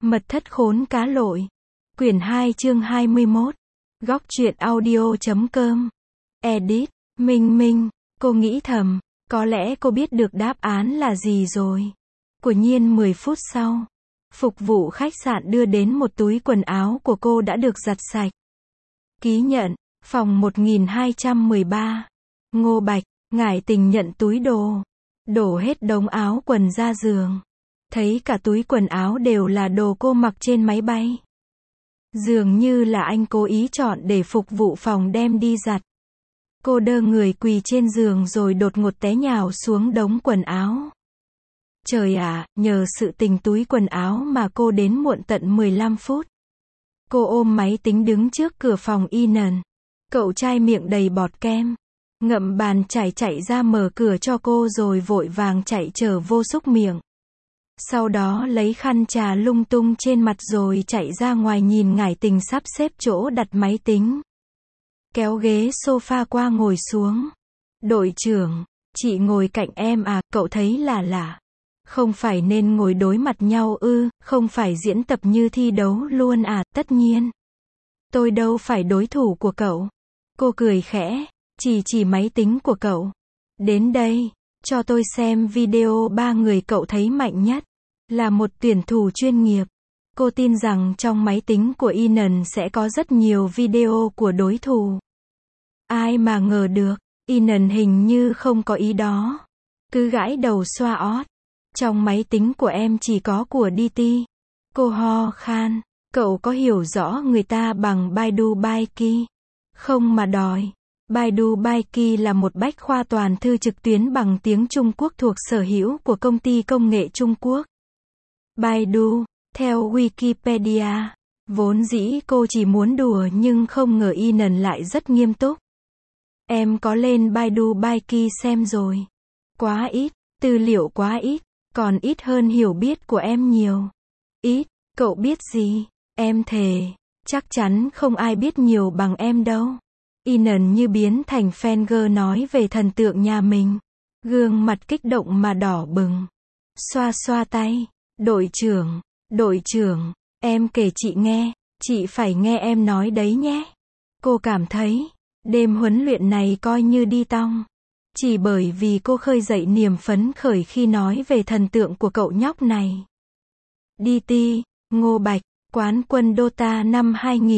Mật thất khốn cá lội. Quyển 2 chương 21. Góc truyện audio.com. Edit. Minh Minh. Cô nghĩ thầm, có lẽ cô biết được đáp án là gì rồi. Quả nhiên 10 phút sau, phục vụ khách sạn đưa đến một túi quần áo của cô đã được giặt sạch. Ký nhận, phòng 1213. Ngô Bạch, ngại tình nhận túi đồ. Đổ hết đống áo quần ra giường. Thấy cả túi quần áo đều là đồ cô mặc trên máy bay. Dường như là anh cố ý chọn để phục vụ phòng đem đi giặt. Cô đơ người quỳ trên giường rồi đột ngột té nhào xuống đống quần áo. Trời ạ, nhờ sự tình túi quần áo mà cô đến muộn tận 15 phút. Cô ôm máy tính đứng trước cửa phòng Inan. Cậu trai miệng đầy bọt kem. Ngậm bàn chải chạy ra mở cửa cho cô rồi vội vàng chạy trở vô súc miệng. Sau đó lấy khăn trà lung tung trên mặt rồi chạy ra ngoài nhìn ngải tình sắp xếp chỗ đặt máy tính. Kéo ghế sofa qua ngồi xuống. Đội trưởng, chị ngồi cạnh em à, cậu thấy là lạ. Không phải nên ngồi đối mặt nhau ư, không phải diễn tập như thi đấu luôn à, tất nhiên. Tôi đâu phải đối thủ của cậu. Cô cười khẽ, chỉ máy tính của cậu. Đến đây, cho tôi xem video 3 người cậu thấy mạnh nhất. Là một tuyển thủ chuyên nghiệp. Cô tin rằng trong máy tính của Inan sẽ có rất nhiều video của đối thủ. Ai mà ngờ được, Inan hình như không có ý đó. Cứ gãi đầu xoa ót. Trong máy tính của em chỉ có của DT. Cô ho khan. Cậu có hiểu rõ người ta bằng Baidu Baiki không mà đòi. Baidu Baiki là một bách khoa toàn thư trực tuyến bằng tiếng Trung Quốc thuộc sở hữu của công ty công nghệ Trung Quốc. Baidu, theo Wikipedia, vốn dĩ cô chỉ muốn đùa nhưng không ngờ Inan lại rất nghiêm túc. Em có lên Baidu Baiki xem rồi. Quá ít, tư liệu quá ít, còn ít hơn hiểu biết của em nhiều. Ít, cậu biết gì? Em thề, chắc chắn không ai biết nhiều bằng em đâu. Inan như biến thành fan girl nói về thần tượng nhà mình. Gương mặt kích động mà đỏ bừng. Xoa xoa tay. Đội trưởng, em kể chị nghe, chị phải nghe em nói đấy nhé. Cô cảm thấy, đêm huấn luyện này coi như đi tong. Chỉ bởi vì cô khơi dậy niềm phấn khởi khi nói về thần tượng của cậu nhóc này. DT, Ngô Bạch, quán quân Dota năm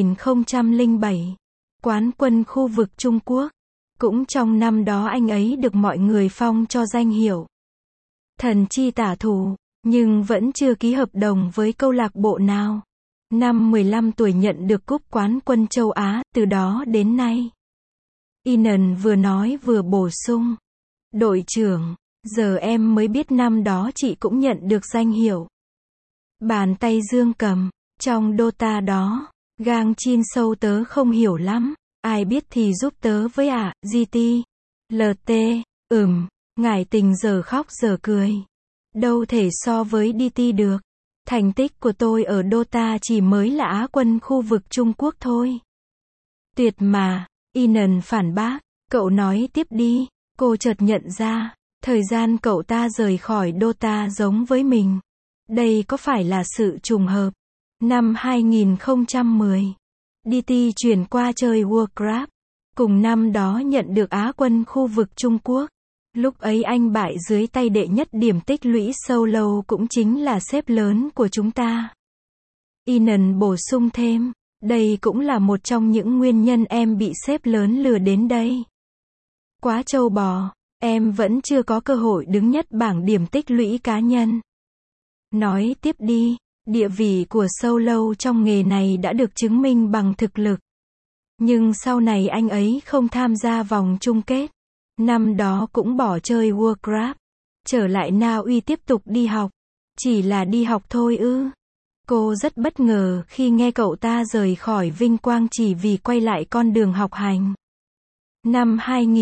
2007. Quán quân khu vực Trung Quốc. Cũng trong năm đó anh ấy được mọi người phong cho danh hiệu thần chi tả thủ. Nhưng vẫn chưa ký hợp đồng với câu lạc bộ nào. Năm 15 tuổi nhận được cúp quán quân châu Á, từ đó đến nay. Inan vừa nói vừa bổ sung. Đội trưởng, giờ em mới biết năm đó chị cũng nhận được danh hiệu. Bàn tay dương cầm, trong Dota đó, gang chin sâu tớ không hiểu lắm, ai biết thì giúp tớ với ạ, GT, LT, ngải tình giờ khóc giờ cười. Đâu thể so với DT được. Thành tích của tôi ở Dota chỉ mới là Á quân khu vực Trung Quốc thôi. Tuyệt mà, Inan phản bác, cậu nói tiếp đi. Cô chợt nhận ra, thời gian cậu ta rời khỏi Dota giống với mình. Đây có phải là sự trùng hợp? Năm 2010, DT chuyển qua chơi Warcraft. Cùng năm đó nhận được Á quân khu vực Trung Quốc. Lúc ấy anh bại dưới tay đệ nhất điểm tích lũy solo cũng chính là sếp lớn của chúng ta. Inan bổ sung thêm, đây cũng là một trong những nguyên nhân em bị sếp lớn lừa đến đây. Quá trâu bò, em vẫn chưa có cơ hội đứng nhất bảng điểm tích lũy cá nhân. Nói tiếp đi, địa vị của solo trong nghề này đã được chứng minh bằng thực lực. Nhưng sau này anh ấy không tham gia vòng chung kết. Năm đó cũng bỏ chơi Warcraft. Trở lại Na Uy tiếp tục đi học. Chỉ là đi học thôi ư? Cô rất bất ngờ khi nghe cậu ta rời khỏi vinh quang chỉ vì quay lại con đường học hành. Năm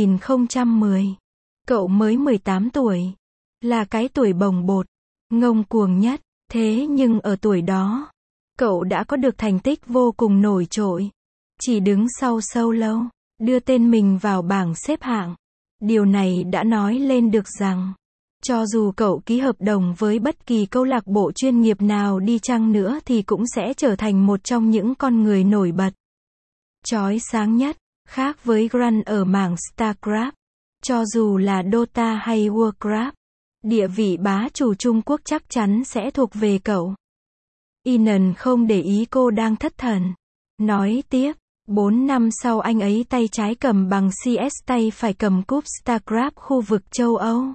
2010, cậu mới 18 tuổi. Là cái tuổi bồng bột, ngông cuồng nhất. Thế nhưng ở tuổi đó, cậu đã có được thành tích vô cùng nổi trội. Chỉ đứng sau solo, đưa tên mình vào bảng xếp hạng. Điều này đã nói lên được rằng, Cho dù cậu ký hợp đồng với bất kỳ câu lạc bộ chuyên nghiệp nào đi chăng nữa thì cũng sẽ trở thành một trong những con người nổi bật, chói sáng nhất, khác với Grant ở mảng StarCraft. Cho dù là Dota hay Warcraft, địa vị bá chủ Trung Quốc chắc chắn sẽ thuộc về cậu. Ian không để ý cô đang thất thần. Nói tiếp, 4 năm sau anh ấy tay trái cầm bằng CS, tay phải cầm cúp StarCraft khu vực châu Âu.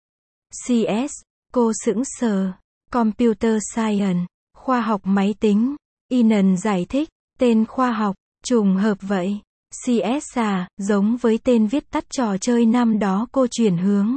CS, cô sững sờ. Computer Science, khoa học máy tính. Ian giải thích, tên khoa học, trùng hợp vậy. CS à, giống với tên viết tắt trò chơi năm đó cô chuyển hướng.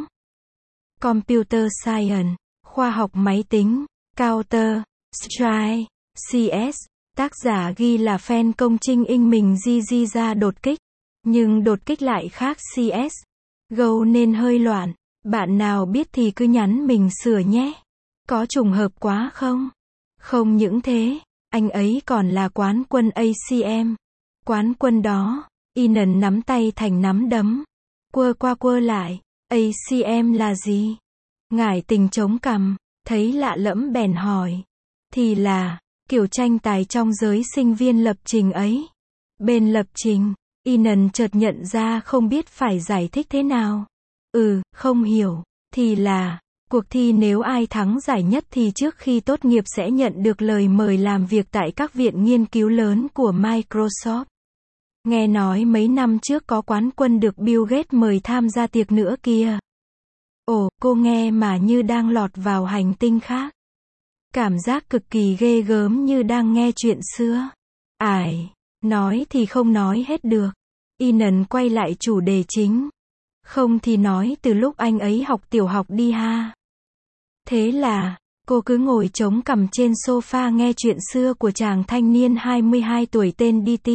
Computer Science, khoa học máy tính. Counter Strike, CS, tác giả ghi là fan công Trinh In mình GG ra đột kích. Nhưng đột kích lại khác CS. Go nên hơi loạn. Bạn nào biết thì cứ nhắn mình sửa nhé. Có trùng hợp quá không? Không những thế, anh ấy còn là quán quân ACM. Quán quân đó, Ian nắm tay thành nắm đấm. Quơ qua quơ lại, ACM là gì? Ngải Tình chống cằm, thấy lạ lẫm bèn hỏi. Thì là, kiểu tranh tài trong giới sinh viên lập trình ấy. Bên lập trình, Ian chợt nhận ra không biết phải giải thích thế nào. Không hiểu. Thì là, cuộc thi nếu ai thắng giải nhất thì trước khi tốt nghiệp sẽ nhận được lời mời làm việc tại các viện nghiên cứu lớn của Microsoft. Nghe nói mấy năm trước có quán quân được Bill Gates mời tham gia tiệc nữa kìa. Ồ, cô nghe mà như đang lọt vào hành tinh khác. Cảm giác cực kỳ ghê gớm như đang nghe chuyện xưa. Ải, nói thì không nói hết được. Ian quay lại chủ đề chính. Không thì nói từ lúc anh ấy học tiểu học đi ha. Thế là, cô cứ ngồi chống cằm trên sofa nghe chuyện xưa của chàng thanh niên 22 tuổi tên DT.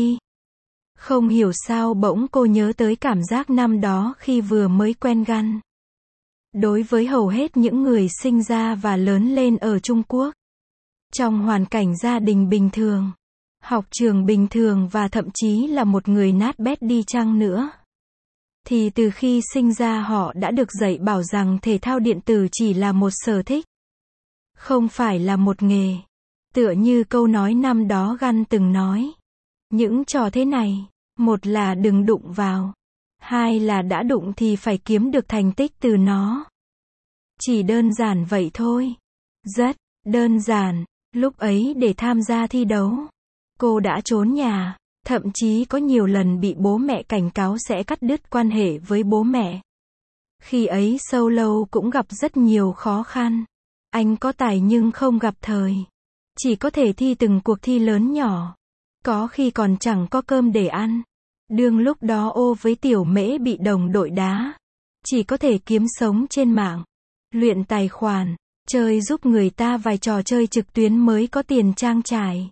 Không hiểu sao bỗng cô nhớ tới cảm giác năm đó khi vừa mới quen Gun. Đối với hầu hết những người sinh ra và lớn lên ở Trung Quốc, trong hoàn cảnh gia đình bình thường, học trường bình thường và thậm chí là một người nát bét đi chăng nữa, thì từ khi sinh ra họ đã được dạy bảo rằng thể thao điện tử chỉ là một sở thích, không phải là một nghề. Tựa như câu nói năm đó Gun từng nói. Những trò thế này, một là đừng đụng vào, hai là đã đụng thì phải kiếm được thành tích từ nó. Chỉ đơn giản vậy thôi. Rất đơn giản. Lúc ấy để tham gia thi đấu, cô đã trốn nhà, thậm chí có nhiều lần bị bố mẹ cảnh cáo sẽ cắt đứt quan hệ với bố mẹ. Khi ấy solo cũng gặp rất nhiều khó khăn. Anh có tài nhưng không gặp thời. Chỉ có thể thi từng cuộc thi lớn nhỏ. Có khi còn chẳng có cơm để ăn. Đương lúc đó ô với tiểu mễ bị đồng đội đá. Chỉ có thể kiếm sống trên mạng. Luyện tài khoản. Chơi giúp người ta vài trò chơi trực tuyến mới có tiền trang trải.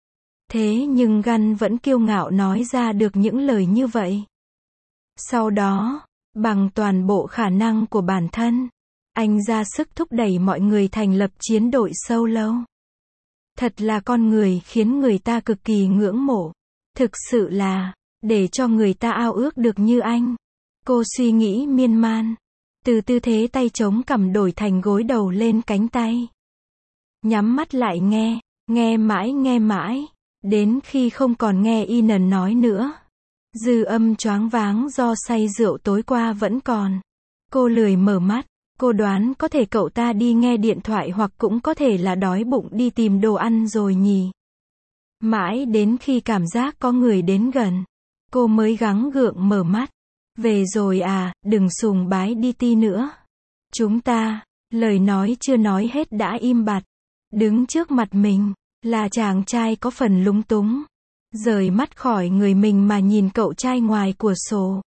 Thế nhưng Gun vẫn kiêu ngạo nói ra được những lời như vậy. Sau đó, bằng toàn bộ khả năng của bản thân, anh ra sức thúc đẩy mọi người thành lập chiến đội solo. Thật là con người khiến người ta cực kỳ ngưỡng mộ. Thực sự là, để cho người ta ao ước được như anh. Cô suy nghĩ miên man. Từ tư thế tay chống cằm đổi thành gối đầu lên cánh tay. Nhắm mắt lại nghe mãi, đến khi không còn nghe Ian nói nữa. Dư âm choáng váng do say rượu tối qua vẫn còn. Cô lười mở mắt, cô đoán có thể cậu ta đi nghe điện thoại hoặc cũng có thể là đói bụng đi tìm đồ ăn rồi nhỉ. Mãi đến khi cảm giác có người đến gần, cô mới gắng gượng mở mắt. Về rồi à, đừng sùng bái DT nữa. Chúng ta, lời nói chưa nói hết đã im bặt. Đứng trước mặt mình, là chàng trai có phần lúng túng. Rời mắt khỏi người mình mà nhìn cậu trai ngoài cửa sổ.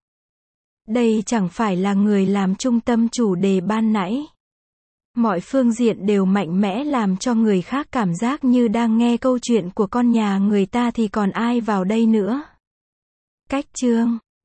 Đây chẳng phải là người làm trung tâm chủ đề ban nãy. Mọi phương diện đều mạnh mẽ làm cho người khác cảm giác như đang nghe câu chuyện của con nhà người ta thì còn ai vào đây nữa. Cách chương